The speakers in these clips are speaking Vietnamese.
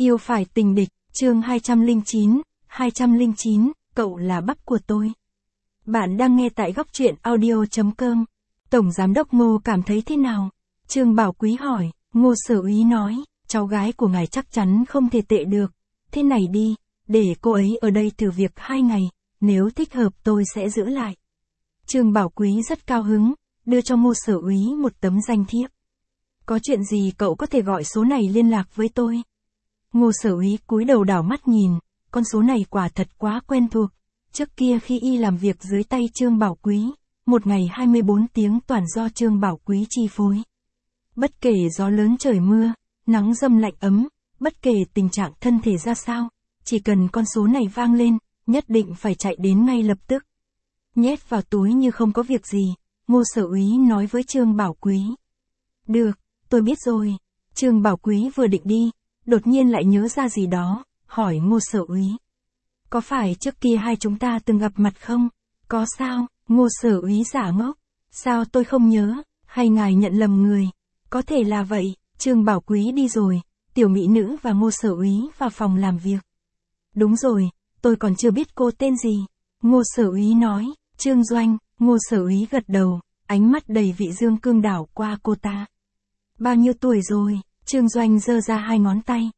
Yêu phải tình địch, chương 209, cậu là bắp của tôi. Bạn đang nghe tại góc truyện audio.com. Tổng Giám đốc Ngô cảm thấy thế nào? Trương Bảo Quý hỏi. Ngô Sở Úy nói, cháu gái của ngài chắc chắn không thể tệ được. Thế này đi, để cô ấy ở đây thử việc 2 ngày, nếu thích hợp tôi sẽ giữ lại. Trương Bảo Quý rất cao hứng, đưa cho Ngô Sở Úy một tấm danh thiếp. Có chuyện gì cậu có thể gọi số này liên lạc với tôi. Ngô Sở Úy cúi đầu đảo mắt nhìn, con số này quả thật quá quen thuộc. Trước kia khi y làm việc dưới tay Trương Bảo Quý, một ngày 24 tiếng toàn do Trương Bảo Quý chi phối. Bất kể gió lớn trời mưa, nắng râm lạnh ấm, bất kể tình trạng thân thể ra sao, chỉ cần con số này vang lên, nhất định phải chạy đến ngay lập tức. Nhét vào túi như không có việc gì, Ngô Sở Úy nói với Trương Bảo Quý. Được, tôi biết rồi. Trương Bảo Quý vừa định đi, đột nhiên lại nhớ ra gì đó, hỏi Ngô Sở Úy. Có phải trước kia hai chúng ta từng gặp mặt không? Có sao? Ngô Sở Úy giả ngốc. Sao tôi không nhớ, hay ngài nhận lầm người? Có thể là vậy. Trương Bảo Quý đi rồi, tiểu mỹ nữ và Ngô Sở Úy vào phòng làm việc. Đúng rồi, tôi còn chưa biết cô tên gì. Ngô Sở Úy nói. Trương Doanh. Ngô Sở Úy gật đầu, ánh mắt đầy vị dương cương đảo qua cô ta. Bao nhiêu tuổi rồi? Trương Doanh giơ ra 2 ngón tay.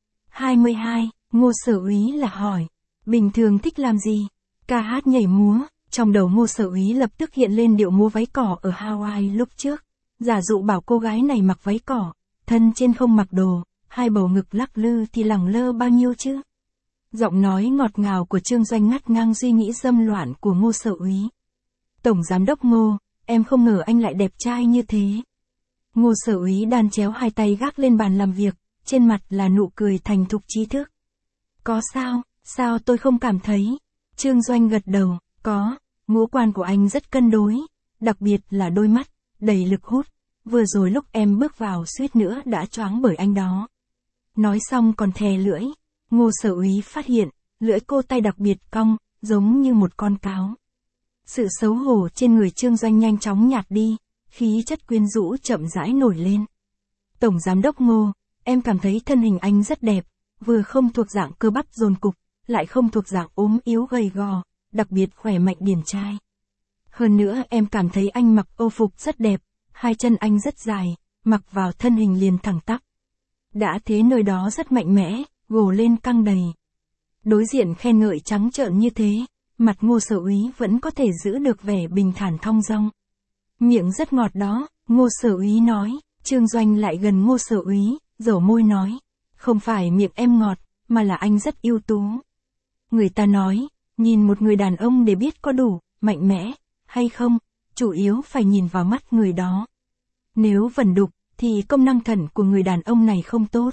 22. Ngô Sở Úy là hỏi. Bình thường thích làm gì? Ca hát nhảy múa. Trong đầu Ngô Sở Úy lập tức hiện lên điệu múa váy cỏ ở Hawaii lúc trước. Giả dụ bảo cô gái này mặc váy cỏ, thân trên không mặc đồ, 2 bầu ngực lắc lư thì lẳng lơ bao nhiêu chứ? Giọng nói ngọt ngào của Trương Doanh ngắt ngang suy nghĩ dâm loạn của Ngô Sở Úy. Tổng Giám đốc Ngô, em không ngờ anh lại đẹp trai như thế. Ngô Sở Úy đan chéo 2 tay gác lên bàn làm việc, trên mặt là nụ cười thành thục trí thức. Có sao, sao tôi không cảm thấy? Trương Doanh gật đầu, có, ngũ quan của anh rất cân đối, đặc biệt là đôi mắt, đầy lực hút, vừa rồi lúc em bước vào suýt nữa đã choáng bởi anh đó. Nói xong còn thè lưỡi, Ngô Sở Úy phát hiện, lưỡi cô tay đặc biệt cong, giống như một con cáo. Sự xấu hổ trên người Trương Doanh nhanh chóng nhạt đi, khí chất quyến rũ chậm rãi nổi lên. Tổng Giám đốc Ngô, em cảm thấy thân hình anh rất đẹp, vừa không thuộc dạng cơ bắp dồn cục, lại không thuộc dạng ốm yếu gầy gò, đặc biệt khỏe mạnh điển trai. Hơn nữa em cảm thấy anh mặc âu phục rất đẹp, 2 chân anh rất dài, mặc vào thân hình liền thẳng tắp. Đã thế nơi đó rất mạnh mẽ, gồ lên căng đầy. Đối diện khen ngợi trắng trợn như thế, mặt Ngô Sở Úy vẫn có thể giữ được vẻ bình thản thong dong. Miệng rất ngọt đó, Ngô Sở Úy nói. Trương Doanh lại gần Ngô Sở Úy, dầu môi nói. Không phải miệng em ngọt, mà là anh rất ưu tú. Người ta nói, nhìn một người đàn ông để biết có đủ, mạnh mẽ, hay không, chủ yếu phải nhìn vào mắt người đó. Nếu vẩn đục, thì công năng thận của người đàn ông này không tốt.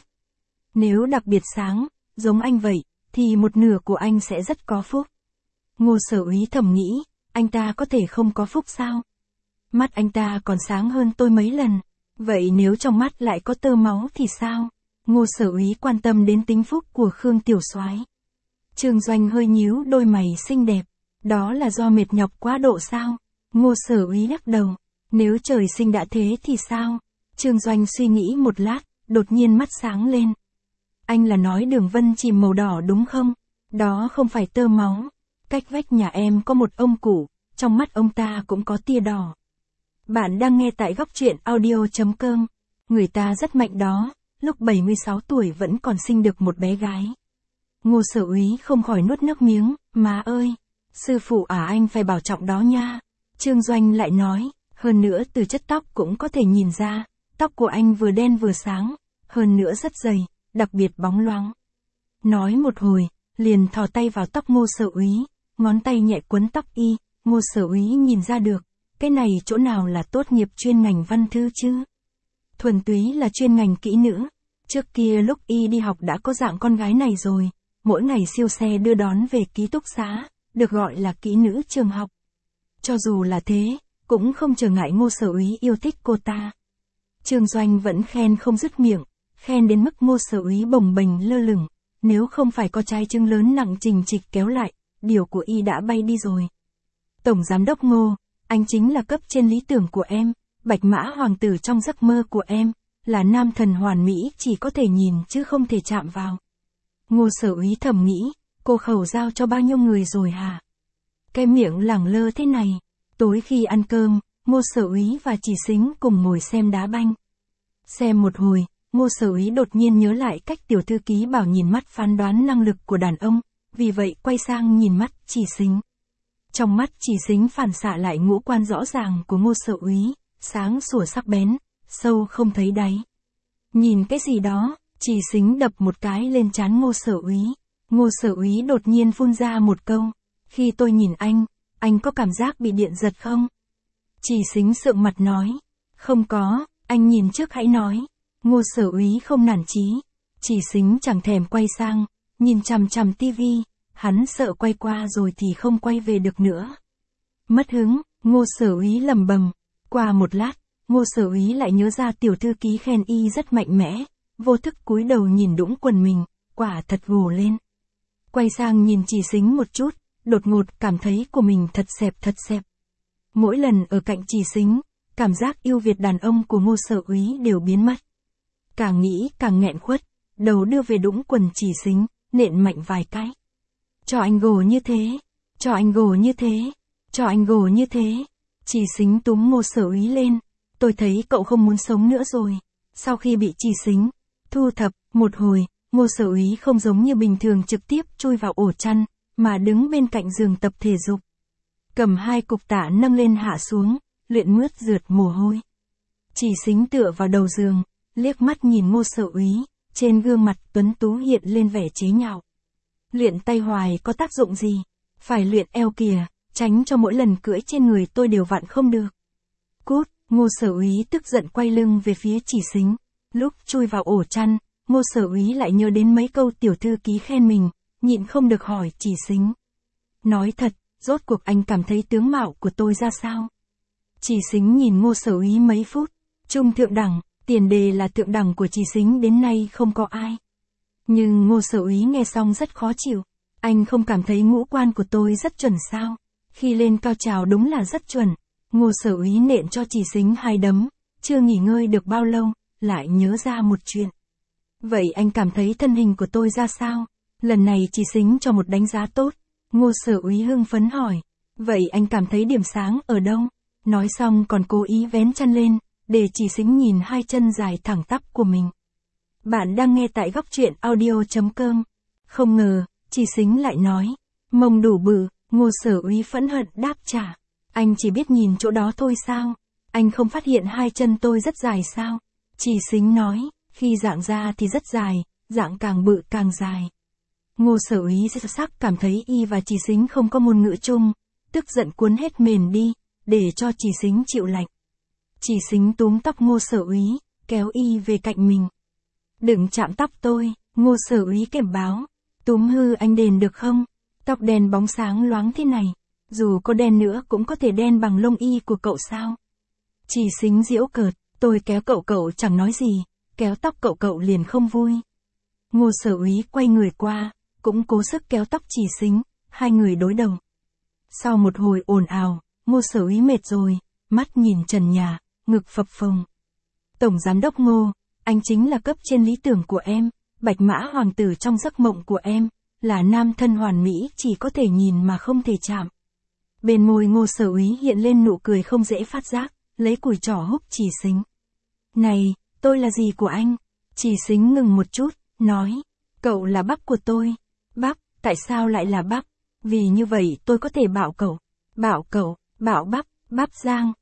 Nếu đặc biệt sáng, giống anh vậy, thì một nửa của anh sẽ rất có phúc. Ngô Sở Úy thầm nghĩ, anh ta có thể không có phúc sao? Mắt anh ta còn sáng hơn tôi mấy lần. Vậy nếu trong mắt lại có tơ máu thì sao? Ngô Sở Úy quan tâm đến tính phúc của Khương Tiểu Soái. Trương Doanh hơi nhíu đôi mày xinh đẹp. Đó là do mệt nhọc quá độ sao? Ngô Sở Úy lắc đầu. Nếu trời sinh đã thế thì sao? Trương Doanh suy nghĩ một lát, đột nhiên mắt sáng lên. Anh là nói đường vân chìm màu đỏ đúng không? Đó không phải tơ máu. Cách vách nhà em có một ông cụ, trong mắt ông ta cũng có tia đỏ. Bạn đang nghe tại góc truyện audio.com. Người ta rất mạnh đó, lúc 76 tuổi vẫn còn sinh được một bé gái. Ngô Sở Úy không khỏi nuốt nước miếng, má ơi, sư phụ anh phải bảo trọng đó nha. Trương Doanh lại nói, hơn nữa từ chất tóc cũng có thể nhìn ra, tóc của anh vừa đen vừa sáng, hơn nữa rất dày, đặc biệt bóng loáng. Nói một hồi, liền thò tay vào tóc Ngô Sở Úy, ngón tay nhẹ quấn tóc y, Ngô Sở Úy nhìn ra được. Cái này chỗ nào là tốt nghiệp chuyên ngành văn thư chứ? Thuần túy là chuyên ngành kỹ nữ. Trước kia lúc y đi học đã có dạng con gái này rồi, mỗi ngày siêu xe đưa đón về ký túc xá, được gọi là kỹ nữ trường học. Cho dù là thế, cũng không trở ngại Ngô Sở Úy yêu thích cô ta. Trương Doanh vẫn khen không dứt miệng, khen đến mức Ngô Sở Úy bồng bềnh lơ lửng, nếu không phải có trái trứng lớn nặng trình trịch kéo lại, điều của y đã bay đi rồi. Tổng Giám đốc Ngô, anh chính là cấp trên lý tưởng của em, bạch mã hoàng tử trong giấc mơ của em, là nam thần hoàn mỹ chỉ có thể nhìn chứ không thể chạm vào. Ngô Sở Úy thầm nghĩ, cô khẩu giao cho bao nhiêu người rồi hả? Cái miệng lẳng lơ thế này. Tối khi ăn cơm, Ngô Sở Úy và Chỉ Sính cùng ngồi xem đá banh. Xem một hồi, Ngô Sở Úy đột nhiên nhớ lại cách tiểu thư ký bảo nhìn mắt phán đoán năng lực của đàn ông, vì vậy quay sang nhìn mắt Chỉ Sính. Trong mắt Chỉ Sính phản xạ lại ngũ quan rõ ràng của Ngô Sở Úy, sáng sủa sắc bén, sâu không thấy đáy. Nhìn cái gì đó, Chỉ Sính đập một cái lên trán Ngô Sở Úy. Ngô Sở Úy đột nhiên phun ra một câu, khi tôi nhìn anh có cảm giác bị điện giật không? Chỉ Sính sượng mặt nói, không có, anh nhìn trước hãy nói. Ngô Sở Úy không nản chí. Chỉ Sính chẳng thèm quay sang, nhìn chằm chằm tivi, hắn sợ quay qua rồi thì không quay về được nữa. Mất hứng, Ngô Sở Úy lẩm bẩm. Qua một lát, Ngô Sở Úy lại nhớ ra tiểu thư ký khen y rất mạnh mẽ, vô thức cúi đầu nhìn đũng quần mình, quả thật gồ lên. Quay sang nhìn Chỉ Sính một chút, đột ngột cảm thấy của mình thật xẹp. Mỗi lần ở cạnh Chỉ Sính, cảm giác yêu Việt đàn ông của Ngô Sở Úy đều biến mất. Càng nghĩ càng nghẹn khuất, đầu đưa về đũng quần Chỉ Sính, nện mạnh vài cái. Cho anh gồ như thế, cho anh gồ như thế, cho anh gồ như thế. Chỉ Sính túm Ngô Sở Úy lên, tôi thấy cậu không muốn sống nữa rồi. Sau khi bị Chỉ Sính thu thập một hồi, Ngô Sở Úy không giống như bình thường trực tiếp chui vào ổ chăn, mà đứng bên cạnh giường tập thể dục. Cầm hai cục tạ nâng lên hạ xuống, luyện mướt rượt mồ hôi. Chỉ Sính tựa vào đầu giường, liếc mắt nhìn Ngô Sở Úy, trên gương mặt tuấn tú hiện lên vẻ chế nhạo. Luyện tay hoài có tác dụng gì? Phải luyện eo kìa, tránh cho mỗi lần cưỡi trên người tôi đều vặn không được. Cút, Ngô Sở Úy tức giận quay lưng về phía Chỉ Sính. Lúc chui vào ổ chăn, Ngô Sở Úy lại nhớ đến mấy câu tiểu thư ký khen mình, nhịn không được hỏi Chỉ Sính. Nói thật, rốt cuộc anh cảm thấy tướng mạo của tôi ra sao? Chỉ Sính nhìn Ngô Sở Úy mấy phút, trung thượng đẳng, tiền đề là thượng đẳng của Chỉ Sính đến nay không có ai. Nhưng Ngô Sở Úy nghe xong rất khó chịu, anh không cảm thấy ngũ quan của tôi rất chuẩn sao? Khi lên cao trào đúng là rất chuẩn. Ngô Sở Úy nện cho Chỉ Sính hai đấm, chưa nghỉ ngơi được bao lâu, lại nhớ ra một chuyện. Vậy anh cảm thấy thân hình của tôi ra sao? Lần này Chỉ Sính cho một đánh giá tốt. Ngô Sở Úy hưng phấn hỏi, vậy anh cảm thấy điểm sáng ở đâu? Nói xong còn cố ý vén chân lên, để Chỉ Sính nhìn hai chân dài thẳng tắp của mình. Bạn đang nghe tại góc truyện audio.com. Không ngờ, Chỉ Sính lại nói, mông đủ bự. Ngô Sở Úy phẫn hận đáp trả, anh chỉ biết nhìn chỗ đó thôi sao? Anh không phát hiện hai chân tôi rất dài sao? Chỉ Sính nói, khi dạng ra thì rất dài, dạng càng bự càng dài. Ngô Sở Úy sắc cảm thấy y và Chỉ Sính không có ngôn ngữ chung, tức giận cuốn hết mền đi, để cho Chỉ Sính chịu lạnh. Chỉ Sính túm tóc Ngô Sở Úy, kéo y về cạnh mình. Đừng chạm tóc tôi, Ngô Sở Úy cảnh báo, túm hư anh đền được không? Tóc đen bóng sáng loáng thế này, dù có đen nữa cũng có thể đen bằng lông y của cậu sao? Chỉ Sính giễu cợt, tôi kéo cậu chẳng nói gì, kéo tóc cậu liền không vui. Ngô Sở Úy quay người qua, cũng cố sức kéo tóc Chỉ Sính, hai người đối đầu. Sau một hồi ồn ào, Ngô Sở Úy mệt rồi, mắt nhìn trần nhà, ngực phập phồng. Tổng giám đốc Ngô, anh chính là cấp trên lý tưởng của em, bạch mã hoàng tử trong giấc mộng của em, là nam thân hoàn mỹ chỉ có thể nhìn mà không thể chạm. Bên môi Ngô Sở Úy hiện lên nụ cười không dễ phát giác, lấy cùi trỏ húc Chỉ Sính. Này, tôi là gì của anh? Chỉ Sính ngừng một chút, nói, cậu là bắp của tôi. Bắp, tại sao lại là bắp? Vì như vậy tôi có thể bảo cậu, bảo bắp, bắp giang,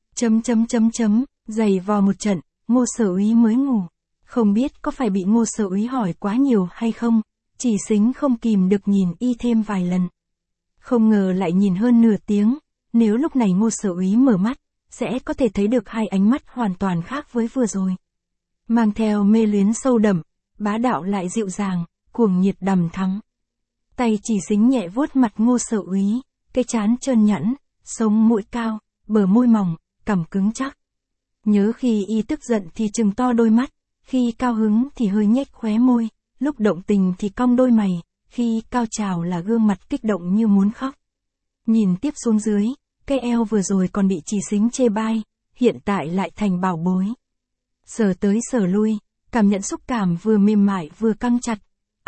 giày vò một trận, Ngô Sở Úy mới ngủ. Không biết có phải bị Ngô Sở Úy hỏi quá nhiều hay không, Chỉ Sính không kìm được nhìn y thêm vài lần. Không ngờ lại nhìn hơn nửa tiếng, nếu lúc này Ngô Sở Úy mở mắt, sẽ có thể thấy được hai ánh mắt hoàn toàn khác với vừa rồi. Mang theo mê luyến sâu đậm, bá đạo lại dịu dàng, cuồng nhiệt đằm thắm. Tay Chỉ Sính nhẹ vuốt mặt Ngô Sở Úy, cái trán trơn nhẵn, sống mũi cao, bờ môi mỏng, cằm cứng chắc. Nhớ khi y tức giận thì trừng to đôi mắt, khi cao hứng thì hơi nhếch khóe môi, lúc động tình thì cong đôi mày, khi cao trào là gương mặt kích động như muốn khóc. Nhìn tiếp xuống dưới, cái eo vừa rồi còn bị Chỉ Sính chê bai, hiện tại lại thành bảo bối. Sờ tới sờ lui, cảm nhận xúc cảm vừa mềm mại vừa căng chặt,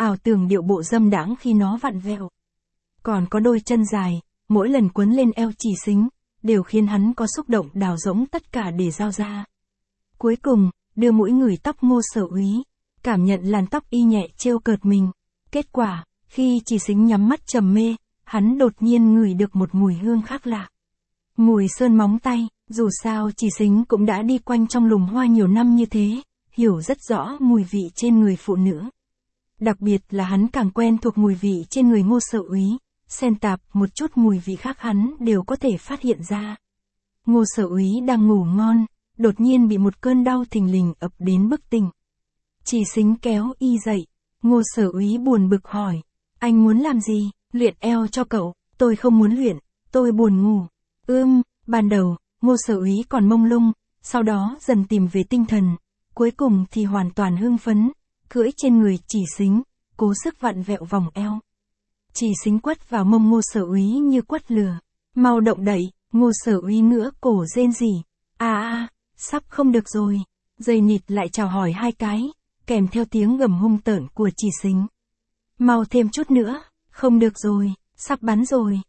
ảo tưởng điệu bộ dâm đãng khi nó vặn vẹo. Còn có đôi chân dài, mỗi lần quấn lên eo Chỉ Xính, đều khiến hắn có xúc động đào rỗng tất cả để giao ra. Cuối cùng, đưa mũi ngửi tóc Ngô Sở Úy, cảm nhận làn tóc y nhẹ trêu cợt mình. Kết quả, khi Chỉ Xính nhắm mắt trầm mê, hắn đột nhiên ngửi được một mùi hương khác lạ. Mùi sơn móng tay, dù sao Chỉ Xính cũng đã đi quanh trong lùm hoa nhiều năm như thế, hiểu rất rõ mùi vị trên người phụ nữ. Đặc biệt là hắn càng quen thuộc mùi vị trên người Ngô Sở Úy, xen tạp một chút mùi vị khác hắn đều có thể phát hiện ra. Ngô Sở Úy đang ngủ ngon, đột nhiên bị một cơn đau thình lình ập đến bức tỉnh. Chỉ Xính kéo y dậy, Ngô Sở Úy buồn bực hỏi, anh muốn làm gì? Luyện eo cho cậu. Tôi không muốn luyện, tôi buồn ngủ. Ban đầu, Ngô Sở Úy còn mông lung, sau đó dần tìm về tinh thần, cuối cùng thì hoàn toàn hưng phấn, cưỡi trên người Chỉ Xính, cố sức vặn vẹo vòng eo. Chỉ Xính quất vào mông Ngô Sở Úy như quất lừa. Mau động đậy, Ngô Sở Úy ngửa cổ rên rỉ. Sắp không được rồi. Dây nịt lại chào hỏi hai cái, kèm theo tiếng gầm hung tợn của Chỉ Xính. Mau thêm chút nữa, không được rồi, sắp bắn rồi.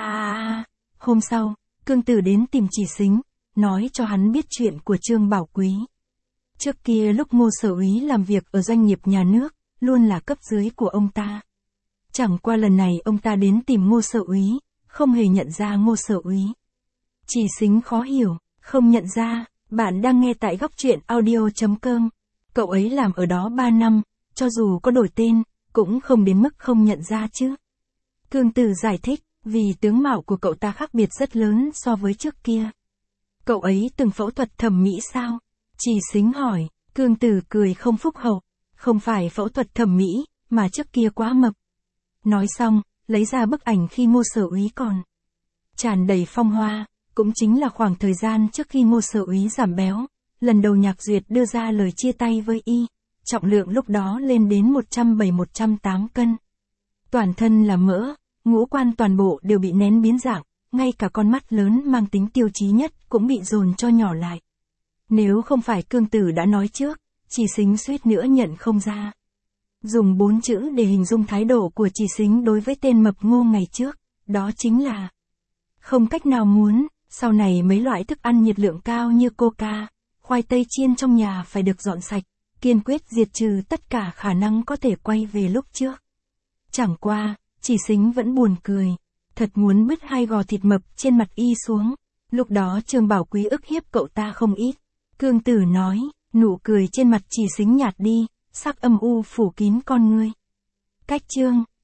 Hôm sau, Cương Tử đến tìm Chỉ Xính, nói cho hắn biết chuyện của Trương Bảo Quý. Trước kia lúc Ngô Sở Úy làm việc ở doanh nghiệp nhà nước, luôn là cấp dưới của ông ta. Chẳng qua lần này ông ta đến tìm Ngô Sở Úy, không hề nhận ra Ngô Sở Úy. Chỉ Xính khó hiểu, không nhận ra, bạn đang nghe tại góc truyện audio.com. Cậu ấy làm ở đó 3 năm, cho dù có đổi tên, cũng không đến mức không nhận ra chứ. Cương Tử giải thích, vì tướng mạo của cậu ta khác biệt rất lớn so với trước kia. Cậu ấy từng phẫu thuật thẩm mỹ sao? Chỉ Xính hỏi. Cương Tử cười không phúc hậu, không phải phẫu thuật thẩm mỹ, mà trước kia quá mập. Nói xong, lấy ra bức ảnh khi Ngô Sở Úy còn tràn đầy phong hoa, cũng chính là khoảng thời gian trước khi Ngô Sở Úy giảm béo, lần đầu Nhạc Duyệt đưa ra lời chia tay với y, trọng lượng lúc đó lên đến 107-108 cân. Toàn thân là mỡ, ngũ quan toàn bộ đều bị nén biến dạng, ngay cả con mắt lớn mang tính tiêu chí nhất cũng bị dồn cho nhỏ lại. Nếu không phải Cương Tử đã nói trước, Chỉ Xính suýt nữa nhận không ra. Dùng 4 chữ để hình dung thái độ của Chỉ Xính đối với tên mập Ngô ngày trước, đó chính là không cách nào muốn. Sau này mấy loại thức ăn nhiệt lượng cao như coca, khoai tây chiên trong nhà phải được dọn sạch, kiên quyết diệt trừ tất cả khả năng có thể quay về lúc trước. Chẳng qua, Chỉ Xính vẫn buồn cười, thật muốn bứt hai gò thịt mập trên mặt y xuống. Lúc đó Trương Bảo Quý ức hiếp cậu ta không ít. Cương Tử nói, nụ cười trên mặt Chỉ Xính nhạt đi, sắc âm u phủ kín con ngươi. Cách chương